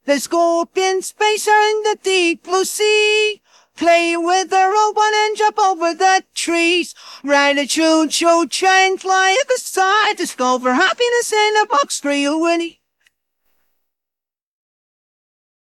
The scorpions face are in the deep blue sea. Play with the robot and jump over the trees. Ride a choo-choo train, fly at the side. Discover happiness in a box for you, Winnie.